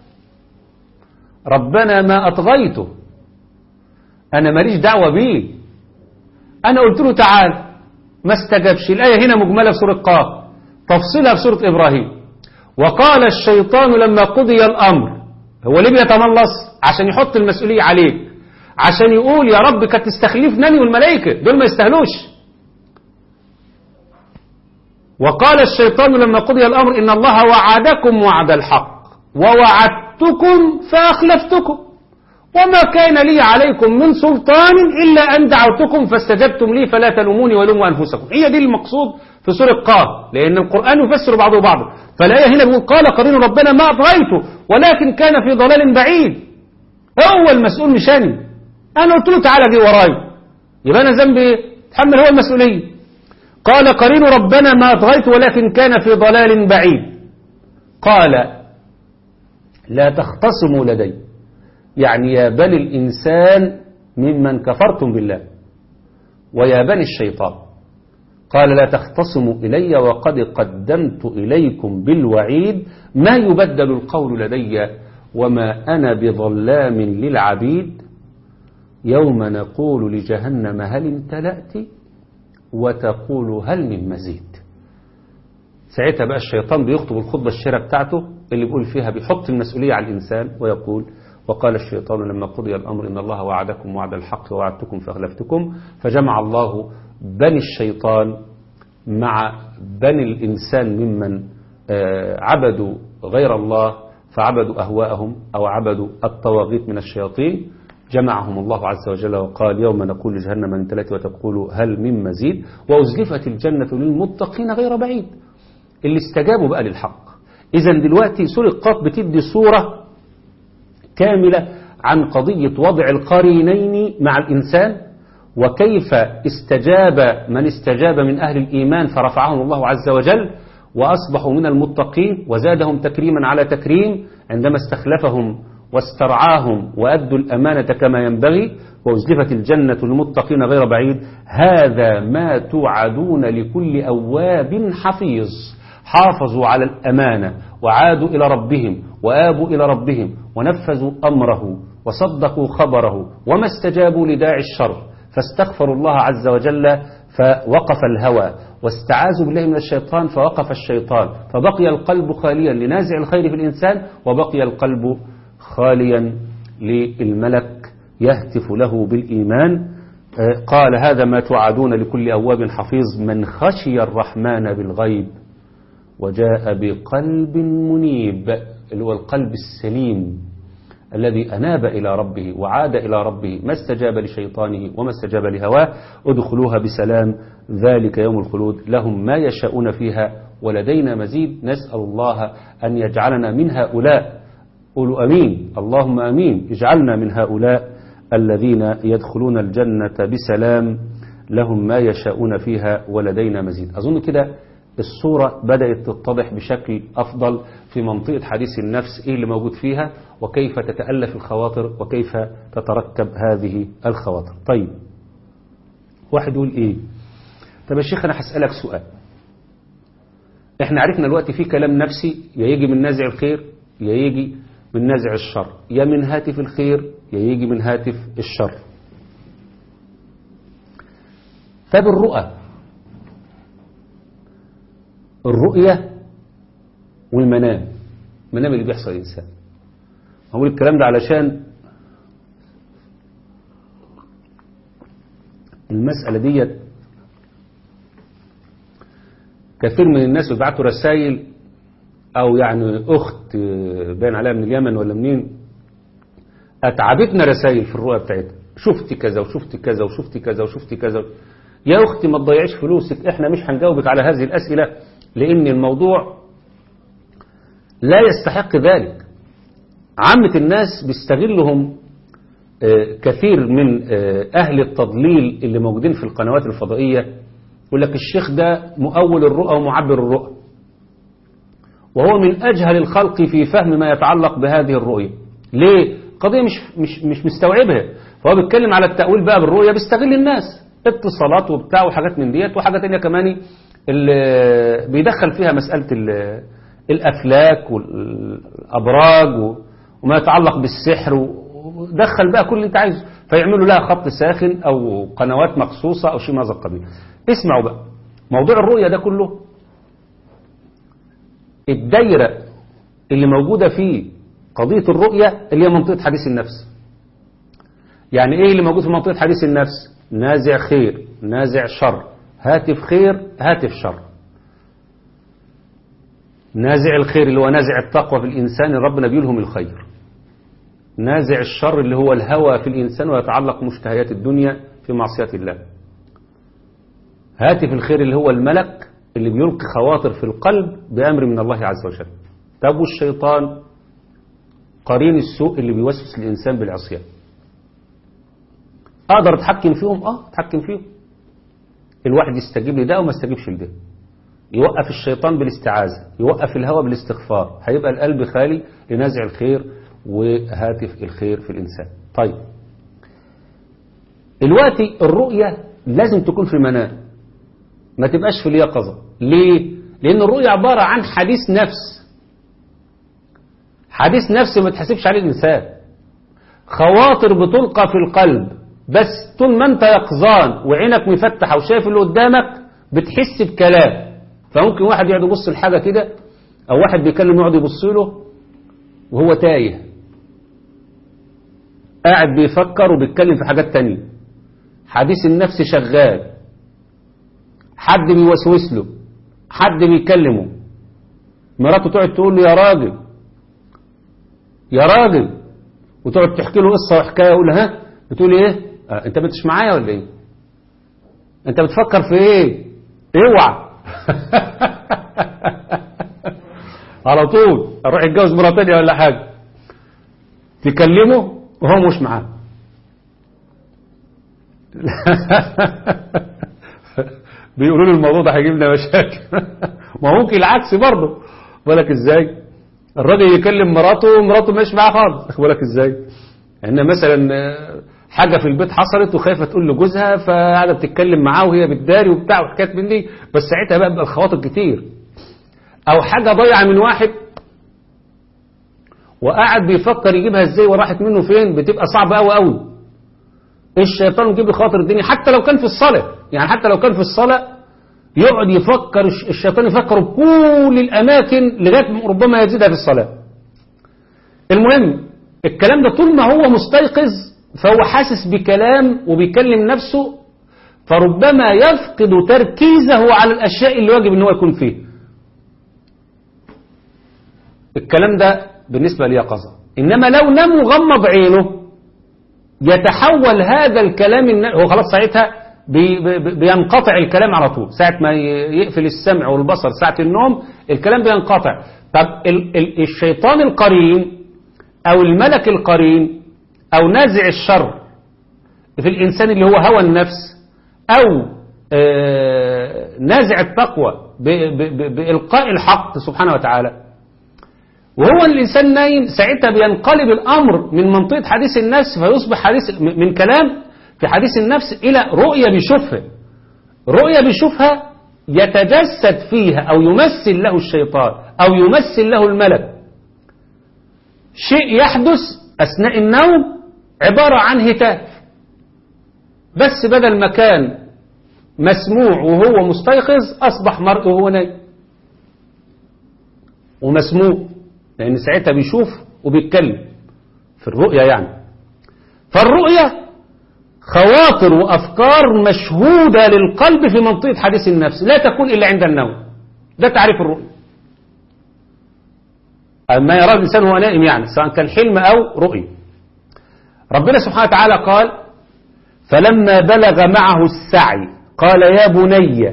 ربنا ما أطغيته أنا ماليش دعوة بيه. أنا قلت له تعال ما استجابش. الآية هنا مجملة في سورة قاف تفصيلها في سورة إبراهيم. وقال الشيطان لما قضي الأمر. هو ليه بيتملص؟ عشان يحط المسؤولية عليك عشان يقول يا رب كانت تستخلفني والملائكة دول ما يستاهلوش. وقال الشيطان لما قضي الأمر إن الله وعدكم وعد الحق ووعدتكم فأخلفتكم وما كان لي عليكم من سلطان إلا أن دعوتكم فاستجبتم لي فلا تلوموني ولوموا أنفسكم. هي دي المقصود في سورة قاف لأن القرآن يفسر بعضه بعضا. فالآية هنا بيقول قال قرين ربنا ما أطغيته ولكن كان في ضلال بعيد. هو المسؤول مشاني. أنا قلت له تعالى جي وراي يبقى أنا ذنبي تحمل هو المسؤولية. قال قرين ربنا ما أطغيته ولكن كان في ضلال بعيد. قال لا تختصموا لدي يعني يا بني الإنسان ممن كفرتم بالله، ويا بني الشيطان. قال لا تختصموا إلي وقد قدمت إليكم بالوعيد ما يبدل القول لدي وما أنا بظلام للعبيد يوم نقول لجهنم هل امتلأت وتقول هل من مزيد. ساعتها بقى الشيطان بيخطب الخطبة الشهيرة بتاعته اللي بيقول فيها بيحط المسؤولية على الإنسان ويقول وقال الشيطان لما قضي الأمر إن الله وعدكم وعد الحق ووعدتكم فأخلفتكم. فجمع الله بني الشيطان مع بني الإنسان ممن عبدوا غير الله فعبدوا أهواءهم أو عبدوا الطواغيت من الشياطين. جمعهم الله عز وجل وقال يوم نقول لجهنم امتلأت وتقول هل من مزيد وأزلفت الجنة للمتقين غير بعيد، اللي استجابوا بقى للحق. إذن دلوقتي سورة قاف بتدي صورة كاملة عن قضية وضع القرينين مع الإنسان، وكيف استجاب من استجاب من أهل الإيمان فرفعهم الله عز وجل وأصبحوا من المتقين وزادهم تكريما على تكريم عندما استخلفهم واسترعاهم وأدوا الأمانة كما ينبغي. وأزلفت الجنة للمتقين غير بعيد هذا ما توعدون لكل أواب حفيظ. حافظوا على الأمانة وعادوا إلى ربهم وآبوا إلى ربهم ونفذوا أمره وصدقوا خبره وما استجابوا لداعي الشر فاستغفروا الله عز وجل فوقف الهوى واستعاذوا بالله من الشيطان فوقف الشيطان فبقي القلب خاليا لنازع الخير في الإنسان وبقي القلب خاليا للملك يهتف له بالإيمان. قال هذا ما توعدون لكل أواب حفيظ من خشي الرحمن بالغيب وجاء بقلب منيب اللي هو القلب السليم الذي أناب إلى ربه وعاد إلى ربه ما استجاب لشيطانه وما استجاب لهواه. ادخلوها بسلام ذلك يوم الخلود لهم ما يشاءون فيها ولدينا مزيد. نسأل الله أن يجعلنا من هؤلاء. قولوا أمين اللهم أمين. اجعلنا من هؤلاء الذين يدخلون الجنة بسلام لهم ما يشاءون فيها ولدينا مزيد. أظن كده الصورة بدأت تتضح بشكل أفضل في منطقة حديث النفس إيه اللي موجود فيها وكيف تتألف الخواطر وكيف تتركب هذه الخواطر. طيب واحد يقول إيه؟ طب يا شيخ أنا هسألك سؤال. إحنا عرفنا الوقت في كلام نفسي يا يجي من نازع الخير يا يجي من نازع الشر يا من هاتف الخير يا يجي من هاتف الشر. طب الرؤية والمنام اللي بيحصل الإنسان. هقول الكلام ده علشان المسألة دي كثير من الناس بيبعتوا رسائل أو يعني أخت باين عليها من اليمن ولا منين أتعبتنا رسائل في الرؤية بتاعتها شفت كذا وشفت كذا وشفت كذا وشفت كذا. يا أختي ما تضيعيش فلوسك إحنا مش هنجاوبك على هذه الأسئلة لأن الموضوع لا يستحق ذلك. عامة الناس بيستغلهم كثير من أهل التضليل اللي موجودين في القنوات الفضائية يقول لك الشيخ ده مؤول الرؤى ومعبر الرؤى وهو من أجهل الخلق في فهم ما يتعلق بهذه الرؤية. ليه؟ قضية مش مستوعبها. فهو بيتكلم على التأويل بقى بالرؤية بيستغل الناس اتصالات وبتاع وحاجات من ديت وحاجة تانية كمان اللي بيدخل فيها مسألة الأفلاك والأبراج وما يتعلق بالسحر ودخل بقى كل اللي انت عايزه فيعملوا لها خط ساخن أو قنوات مخصوصة أو شيء من هذا القبيل. اسمعوا بقى موضوع الرؤية ده كله الدايرة اللي موجودة فيه قضية الرؤية اللي هي منطقة حديث النفس. يعني ايه اللي موجود في منطقة حديث النفس؟ نازع خير نازع شر هاتف خير هاتف شر. نازع الخير اللي هو نازع التقوى في الإنسان ربنا بيلهم الخير. نازع الشر اللي هو الهوى في الإنسان ويتعلق مشتهيات الدنيا في معصية الله. هاتف الخير اللي هو الملك اللي بيلقي خواطر في القلب بأمر من الله عز وجل. طب والشيطان قرين السوء اللي بيوسوس الإنسان بالعصيان. أقدر أتحكم فيهم؟ أتحكم فيهم. الواحد يستجيب لده وما يستجيبش لده. يوقف الشيطان بالاستعاذة يوقف الهوى بالاستغفار هيبقى القلب خالي لنازع الخير وهاتف الخير في الإنسان. طيب دلوقتي الرؤية لازم تكون في المنام، ما تبقاش في اليقظة. ليه؟ لأن الرؤية عبارة عن حديث نفس. حديث نفس ما تحسبش عليه الإنسان، خواطر بتلقى في القلب، بس طول ما أنت يقظان وعينك مفتحة وشايف اللي قدامك بتحس بكلام. فممكن واحد يقعد يبص لحاجة كده، أو واحد بيكلم يقعد يبص له وهو تايه، قاعد بيفكر وبيتكلم في حاجات تانية. حديث النفس شغال، حد بيوسوس له، حد بيكلمه، مراته تقعد تقول له يا راجل يا راجل، وتقعد تحكي له قصة وحكاية، يقول له ها بتقول ايه؟ انت بتش معايا ولا ايه؟ انت بتفكر في ايه؟ اوعى. على طول اروح اتجوز مرة تانية ولا حاجة، تكلمه وهو مش معاه. بيقولوا له الموضوع ده هيجيب لنا مشاكل. ما ممكن العكس برضه. بالك ازاي؟ الراجل يكلم مراته ومراته مش معاه خالص. بالك ازاي؟ ان مثلا حاجه في البيت حصلت وخايفه تقول لجوزها، فقاعده بتتكلم معاه وهي بتداري وبتاع وحكايات من دي، بس ساعتها بقى الخواطر كتير. او حاجه ضايعه من واحد وقاعد بيفكر يجيبها ازاي وراحت منه فين، بتبقى صعبه قوي قوي. الشيطان يجيب له خاطر الدنيا حتى لو كان في الصلاه، يعني حتى لو كان في الصلاه يقعد يفكر الشيطان يفكر بكل الاماكن لغايه ربما يزيدها في الصلاه. المهم الكلام ده طول ما هو مستيقظ فهو حاسس بكلام وبيكلم نفسه، فربما يفقد تركيزه على الاشياء اللي واجب ان هو يكون فيه. الكلام ده بالنسبه لليقظه. انما لو نام وغمض عينه يتحول هذا الكلام، هو خلاص ساعتها بينقطع الكلام على طول. ساعة ما يقفل السمع والبصر ساعة النوم الكلام بينقطع. طب الشيطان القرين أو الملك القرين أو نازع الشر في الإنسان اللي هو هوى النفس، أو نازع التقوى بإلقاء الحق سبحانه وتعالى، وهو الإنسان نايم ساعتها بينقلب الأمر من منطقة حديث النفس فيصبح حديث من كلام في حديث النفس إلى رؤية بيشوفها. رؤية بيشوفها يتجسد فيها أو يمثل له الشيطان أو يمثل له الملك شيء يحدث أثناء النوم عبارة عن هتاف، بس بدل ما كان مسموع وهو مستيقظ أصبح مرئي وهو نايم ومسموع، لأن ساعتها بيشوف وبيتكلم في الرؤية يعني. فالرؤية خواطر وأفكار مشهودة للقلب في منطقة حديث النفس لا تكون إلا عند النوم. ده تعريف الرؤية. ما يراه الإنسان وهو نائم، يعني سواء كان حلم أو رؤية. ربنا سبحانه وتعالى قال فلما بلغ معه السعي قال يا بني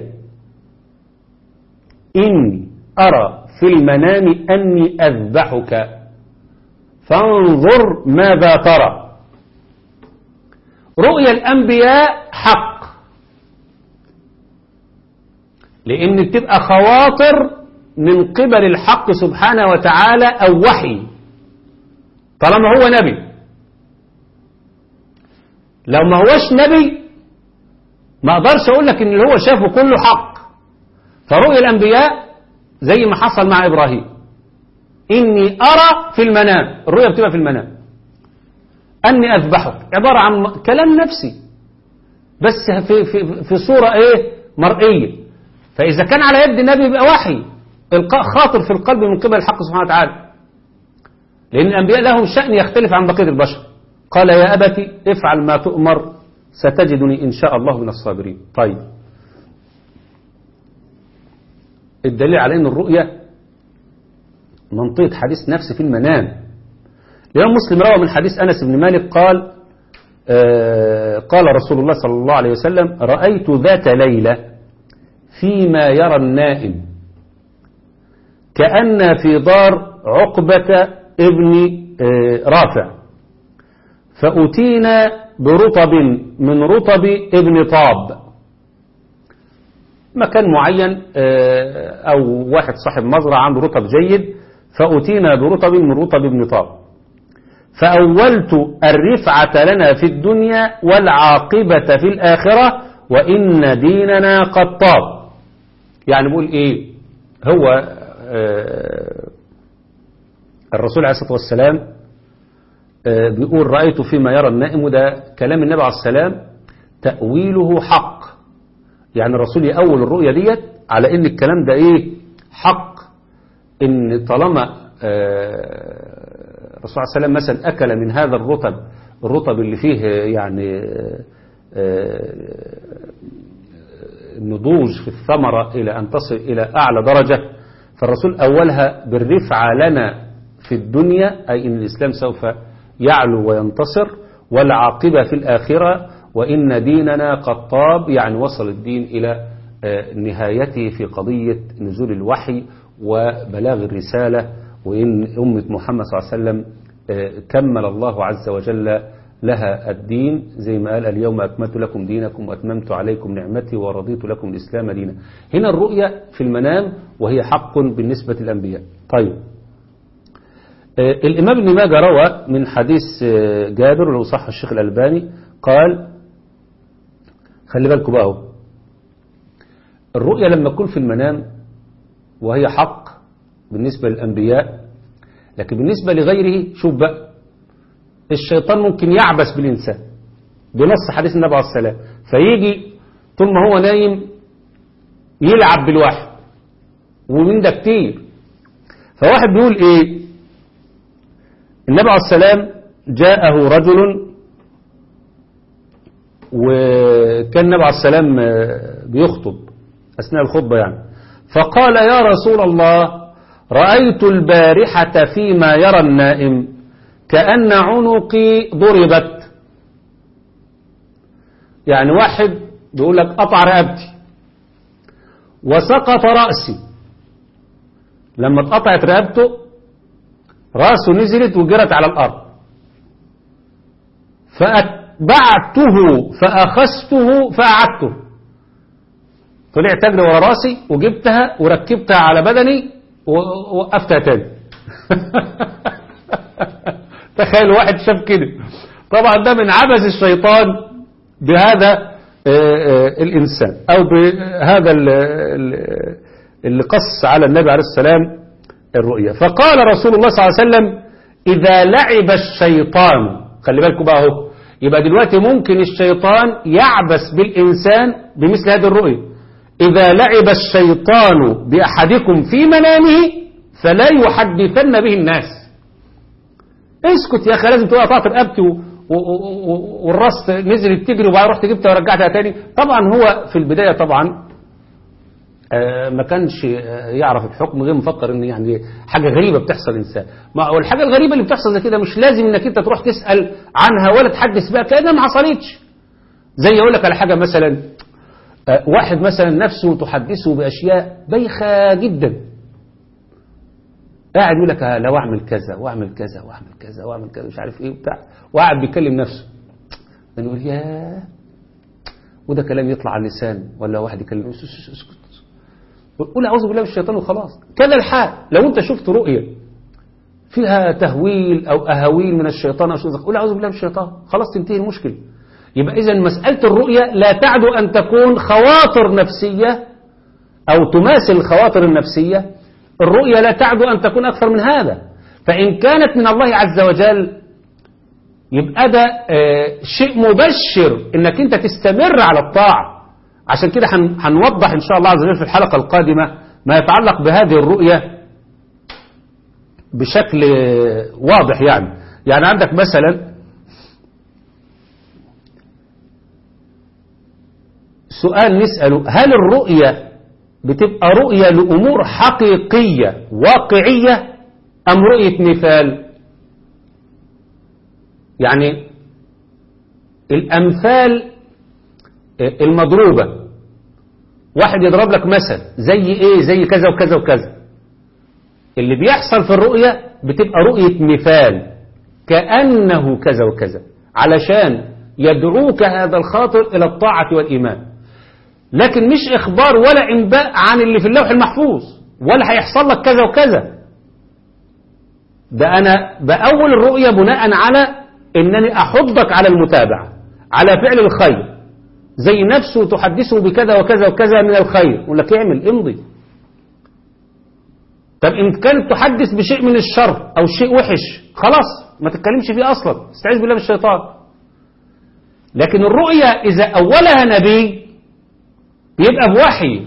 إني أرى في المنام أني أذبحك فانظر ماذا ترى. رؤيا الأنبياء حق، لأن بتبقى خواطر من قبل الحق سبحانه وتعالى أو وحي طالما هو نبي. لو ما هوش نبي ما أقدرش أقول لك إن اللي هو شافه كله حق. فرؤيا الأنبياء زي ما حصل مع إبراهيم، إني أرى في المنام، الرؤيا بتبقى في المنام أني أذبحك، عبارة عن كلام نفسي بس في صورة إيه مرئية. فإذا كان على يد النبي يبقى وحي، إلقاء خاطر في القلب من قبل الحق سبحانه وتعالى، لأن الأنبياء لهم شأن يختلف عن بقية البشر. قال يا أبت افعل ما تؤمر ستجدني إن شاء الله من الصابرين. طيب الدليل على أن الرؤية منطقة حديث نفس في المنام. الإمام مسلم روى من حديث أنس بن مالك قال قال رسول الله صلى الله عليه وسلم رأيت ذات ليلة فيما يرى النائم كأن في دار عقبة ابن رافع، فأتينا برطب من رطب ابن طاب، مكان معين أو واحد صاحب مزرعة عنده رطب جيد، فأتينا برطب من رطب ابن طاب فأولت الرفعة لنا في الدنيا والعاقبة في الآخرة وإن ديننا قد طاب. يعني بقول إيه؟ هو الرسول عليه الصلاة والسلام بيقول رأيت فيما يرى النائم، وده كلام النبي عليه السلام تأويله حق. يعني الرسول يأول الرؤية ديت على إن الكلام ده إيه؟ حق. إن طالما الرسول عليه السلام مثلا أكل من هذا الرطب اللي فيه يعني النضوج في الثمرة إلى أن تصل إلى أعلى درجة، فالرسول أولها بالرفعة لنا في الدنيا، أي إن الإسلام سوف يعلو وينتصر، والعاقبة في الآخرة وإن ديننا قد طاب، يعني وصل الدين إلى نهايته في قضية نزول الوحي وبلاغ الرسالة، وإن أمة محمد صلى الله عليه وسلم كمل الله عز وجل لها الدين، زي ما قال اليوم أكملت لكم دينكم وأتممت عليكم نعمتي ورضيت لكم الإسلام دينا. هنا الرؤية في المنام وهي حق بالنسبة للأنبياء. طيب الإمام ابن ماجه روى من حديث جابر لو صح الشيخ الألباني قال، خلي بالكم بقى، الرؤية لما تكون في المنام وهي حق بالنسبة للأنبياء، لكن بالنسبة لغيره شوف بقى، الشيطان ممكن يعبس بالإنسان بنص حديث النبي عليه السلام، فيجي طول ما هو نايم يلعب بالواحد، ومن ده كتير. فواحد بيقول ايه، النبي عليه السلام جاءه رجل، وكان النبي عليه السلام بيخطب أثناء الخطبة يعني، فقال يا رسول الله رأيت البارحة فيما يرى النائم كأن عنقي ضربت. يعني واحد بيقول لك قطع رقبتي وسقط رأسي، لما اتقطعت رقبته رأسه نزلت وجرت على الأرض، فأتبعته فأخذته فأعدته، طلعت أجري ورا راسي وجبتها وركبتها على بدني ووقفتها تاني. تخيل واحد شاف كده، طبعا ده من عبث الشيطان بهذا الإنسان، أو بهذا اللي قص على النبي عليه السلام الرؤيا. فقال رسول الله صلى الله عليه وسلم إذا لعب الشيطان، خلي بالكم بقى اهو، يبقى دلوقتي ممكن الشيطان يعبث بالإنسان بمثل هذه الرؤيا. إذا لعب الشيطان بأحدكم في منامه فلا يحدثن به الناس. اسكت يا أخي، لازم تبقى قطعت رقبتي والراس نزلت تجري وبعدين رحت جبتها ورجعتها تاني. طبعا هو في البداية طبعا ما كانش يعرف الحكم، غير مفكر ان يعني حاجة غريبة بتحصل إنسان. والحاجة الغريبة اللي بتحصل زي كده مش لازم انك انت تروح تسأل عنها ولا تحدث بها كأنها ما حصلتش. زي اقول لك على حاجة مثلا، واحد مثلا نفسه تحدثه بأشياء بايخة جدا، قاعد يقول لك لو اعمل كذا واعمل كذا واعمل كذا واعمل كذا مش عارف ايه وبتاع، وقاعد بيكلم نفسه، نقول يا وده كلام يطلع على اللسان، ولا واحد يكلم اسكت قول اعوذ بالله من الشيطان وخلاص. كذا الحال لو انت شفت رؤية فيها تهويل او اهاويل من الشيطان او شيء، قول اعوذ بالله من الشيطان، خلاص تنتهي المشكله. يبقى اذا مسألة الرؤية لا تعدو أن تكون خواطر نفسية أو تماثل الخواطر النفسية، الرؤية لا تعدو أن تكون أكثر من هذا. فإن كانت من الله عز وجل يبقى ده شيء مبشر إنك أنت تستمر على الطاعة. عشان كده هنوضح إن شاء الله عز وجل في الحلقة القادمة ما يتعلق بهذه الرؤية بشكل واضح. يعني عندك مثلا سؤال نسأله، هل الرؤية بتبقى رؤية لأمور حقيقية واقعية أم رؤية مثال؟ يعني الأمثال المضروبة، واحد يضرب لك مثل زي إيه، زي كذا وكذا وكذا، اللي بيحصل في الرؤية بتبقى رؤية مثال كأنه كذا وكذا، علشان يدعوك هذا الخاطر إلى الطاعة والإيمان، لكن مش إخبار ولا إنباء عن اللي في اللوح المحفوظ ولا هيحصل لك كذا وكذا. ده أنا بأول الرؤية بناء على أنني أحضك على المتابعة على فعل الخير، زي نفسه تحدثه بكذا وكذا وكذا من الخير، يقول لك اعمل امضي. طب إن كانت تحدث بشيء من الشر أو شيء وحش خلاص ما تتكلمش فيه أصلا، استعيذ بالله من الشيطان. لكن الرؤية إذا أولها نبي بيبقى بوحي،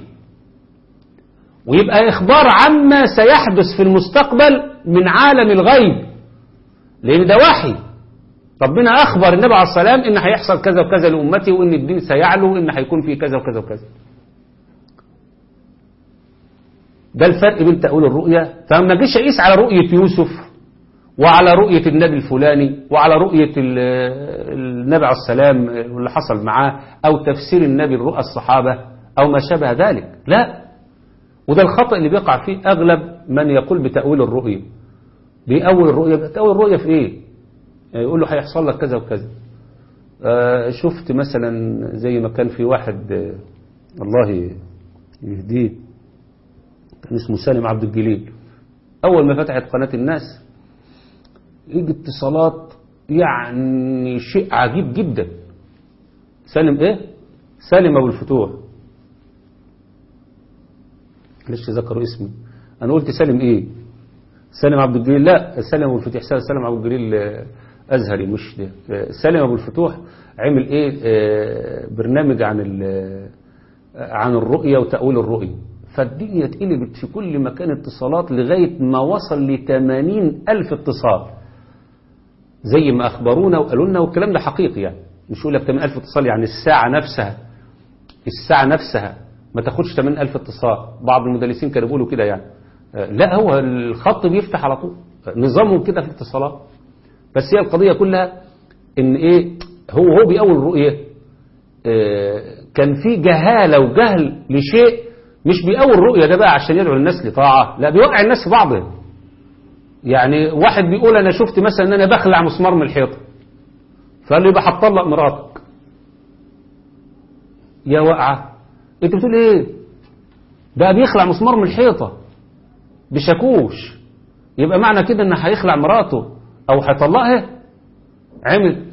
ويبقى إخبار عما سيحدث في المستقبل من عالم الغيب، لأن ده وحي. ربنا أخبر النبي عليه السلام إن هيحصل كذا وكذا لأمتي، وإن الدين سيعلو، وإن هيكون فيه كذا وكذا وكذا. ده الفرق بين تأويل الرؤية. فما جيش أقيس على رؤية يوسف وعلى رؤية النبي الفلاني وعلى رؤية النبي عليه السلام واللي حصل معاه، أو تفسير النبي لرؤى الصحابة أو ما شابه ذلك، لا. وده الخطأ اللي بيقع فيه أغلب من يقول بتأويل الرؤية. بيأول الرؤية، بتأويل الرؤية في إيه؟ يقول له هيحصل لك كذا وكذا. شفت مثلا زي ما كان في واحد الله يهديه كان اسمه سالم عبد الجليل، أول ما فتحت قناة الناس يجي اتصالات يعني شيء عجيب جدا. سالم إيه؟ سالم أبو الفتوح، ليش ذكروا اسمي؟ أنا قلت سالم إيه؟ سالم عبد الجليل، لا سالم أبو الفتوح، سالم عبد الجليل أزهري مش ده. سالم أبو الفتوح عمل إيه؟ برنامج عن الرؤية وتأويل الرؤية، فالدنيا اتقلبت في كل مكان اتصالات لغاية ما وصل ل80,000 اتصال زي ما أخبرونا وقالوا لنا، والكلام ده حقيقي يعني، مش يقول لك 80,000 اتصال يعني الساعة نفسها ما تاخدش 80,000 اتصال. بعض المدلسين كانوا بيقولوا كده يعني، لا هو الخط بيفتح على طول، نظامهم كده في الاتصالات. بس هي القضية كلها ان ايه، هو بأول رؤية كان في جهالة وجهل لشيء، مش بأول رؤية ده بقى عشان يدعو الناس لطاعة، لا بيوقع الناس في بعضهم. يعني واحد بيقول انا شفت مثلا ان انا بخلع مسمار من الحيطة، فقال له يبقى هتطلق مراتك. يا وقعة انت بتقول ايه؟ بقى بيخلع مسمار من الحيطة بشاكوش، يبقى معنى كده ان هيخلع مراته او هيطلقها؟ عمل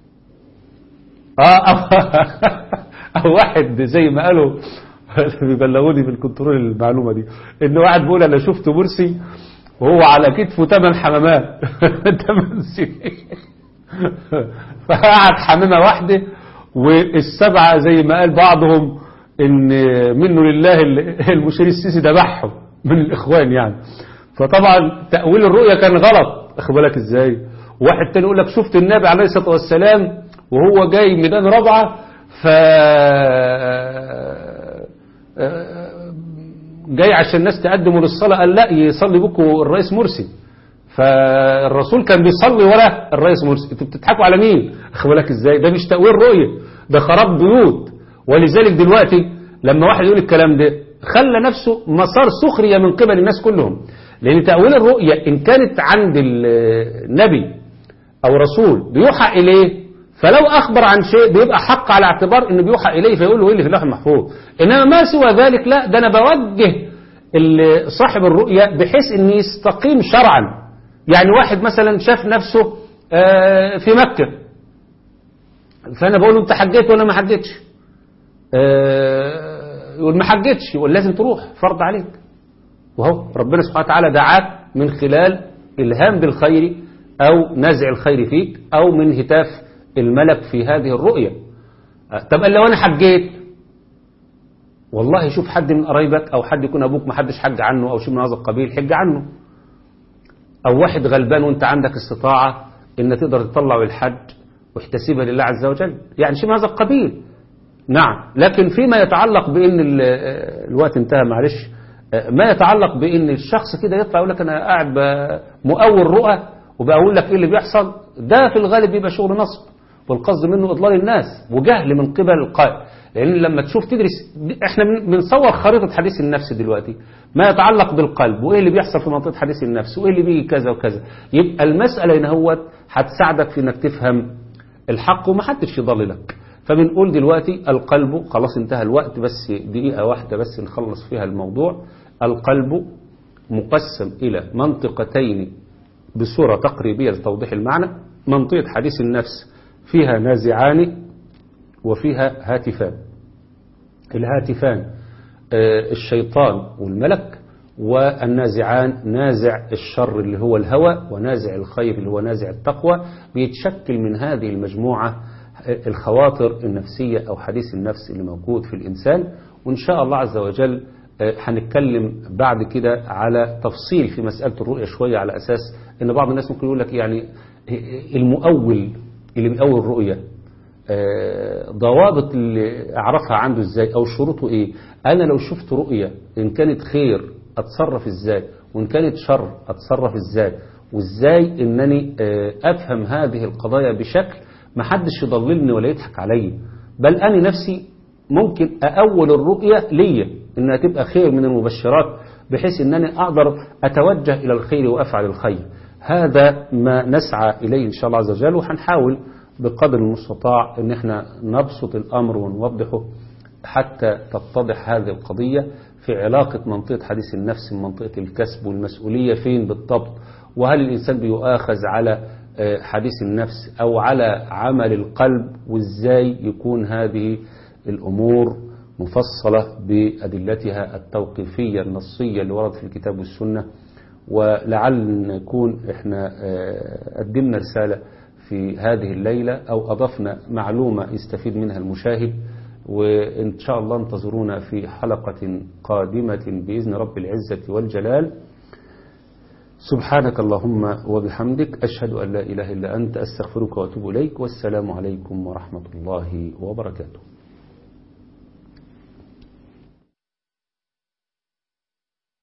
او واحد زي ما قالوا بيبلغوني بالكنترول المعلومة دي، ان واحد بيقول انا شفت مرسي وهو على كتفه 8 حمامات 8 سنين فقعد حمامة واحدة، والسبعة زي ما قال بعضهم ان منه لله المشير السيسي ذبحهم من الاخوان يعني. فطبعا تأويل الرؤية كان غلط، اخد بالك ازاي. واحد تاني يقول لك شفت النبي عليه الصلاة والسلام وهو جاي ميدان رابعة، جاي عشان الناس تقدموا للصلاة، قال لا يصلي بكم الرئيس مرسي، فالرسول كان بيصلي ولا الرئيس مرسي. انتوا بتضحكوا على مين؟ اخد بالك ازاي. ده مش تأويل رؤية، ده خراب بيوت. ولذلك دلوقتي لما واحد يقول الكلام ده خلى نفسه مسار سخرية من قبل الناس كلهم، لأن تأويل الرؤية إن كانت عند النبي أو رسول بيوحى إليه، فلو أخبر عن شيء بيبقى حق على اعتبار إنه بيوحى إليه، فيقول له إيه اللي في اللوح المحفوظ. إنما ما سوى ذلك لا، ده أنا بوجه صاحب الرؤية بحيث إن يستقيم شرعا. يعني واحد مثلا شاف نفسه في مكة، فأنا بقول له أنت حجيت ولا ما حجيتش؟ يقول ما حجيتش، يقول لازم تروح، فرض عليك. وهو ربنا سبحانه وتعالى دعاك من خلال إلهام بالخير أو نزع الخير فيك أو من هتاف الملك في هذه الرؤية. طب لو أنا حجيت، والله شوف حد من قرايبك أو حد يكون أبوك ما حدش حج عنه أو شيء من هذا القبيل، حج عنه. أو واحد غلبان وأنت عندك استطاعة إن تقدر تطلع الحج واحتسبها لله عز وجل، يعني شيء من هذا القبيل. نعم. لكن فيما يتعلق بأن الوقت انتهى معلش، ما يتعلق بأن الشخص كده يطلع يقول لك أنا قاعد مؤول رؤى وبقول لك إيه اللي بيحصل، ده في الغالب بيبقى شغل نصب، والقصد منه إضلال الناس وجهل من قبل القائل. لأن لما تشوف تدرس، احنا بنصور خريطة حديث النفس دلوقتي، ما يتعلق بالقلب وإيه اللي بيحصل في منطقة حديث النفس وإيه اللي بيجي كذا وكذا، يبقى المسألة هنا هو هتساعدك في إنك تفهم الحق ومحدش يضللك. فبنقول دلوقتي القلب خلاص انتهى الوقت، بس دقيقة واحدة بس نخلص فيها الموضوع. القلب مقسم إلى منطقتين بصورة تقريبية لتوضيح المعنى. منطقة حديث النفس فيها نازعان وفيها هاتفان. الهاتفان الشيطان والملك، والنازعان نازع الشر اللي هو الهوى، ونازع الخير اللي هو نازع التقوى. بيتشكل من هذه المجموعة الخواطر النفسية أو حديث النفس اللي موجود في الإنسان. وإن شاء الله عز وجل هنتكلم بعد كده على تفصيل في مسألة الرؤية شوية، على أساس أن بعض الناس ممكن يقول لك يعني المؤول اللي بيأول الرؤية ضوابط اللي أعرفها عنده إزاي أو شروطه إيه. أنا لو شفت رؤية إن كانت خير أتصرف إزاي، وإن كانت شر أتصرف إزاي، وإزاي إنني أفهم هذه القضايا بشكل ما حدش يضللني ولا يضحك علي، بل أنا نفسي ممكن أأول الرؤية ليا إنها تبقى خير من المبشرات، بحيث أنني أقدر أتوجه إلى الخير وأفعل الخير. هذا ما نسعى إليه إن شاء الله عز وجل، وهنحاول بقدر المستطاع إن احنا نبسط الأمر ونوضحه حتى تتضح هذه القضية في علاقة منطقة حديث النفس بمنطقة الكسب والمسؤولية فين بالضبط، وهل الإنسان بيؤاخذ على حديث النفس أو على عمل القلب، وإزاي يكون هذه الأمور مفصلة بأدلتها التوقيفية النصية اللي وردت في الكتاب والسنة. ولعل نكون احنا قدمنا رسالة في هذه الليلة أو أضفنا معلومة يستفيد منها المشاهد. وإن شاء الله انتظرونا في حلقة قادمة بإذن رب العزة والجلال. سبحانك اللهم وبحمدك، أشهد أن لا إله إلا أنت، أستغفرك وأتوب إليك، والسلام عليكم ورحمة الله وبركاته.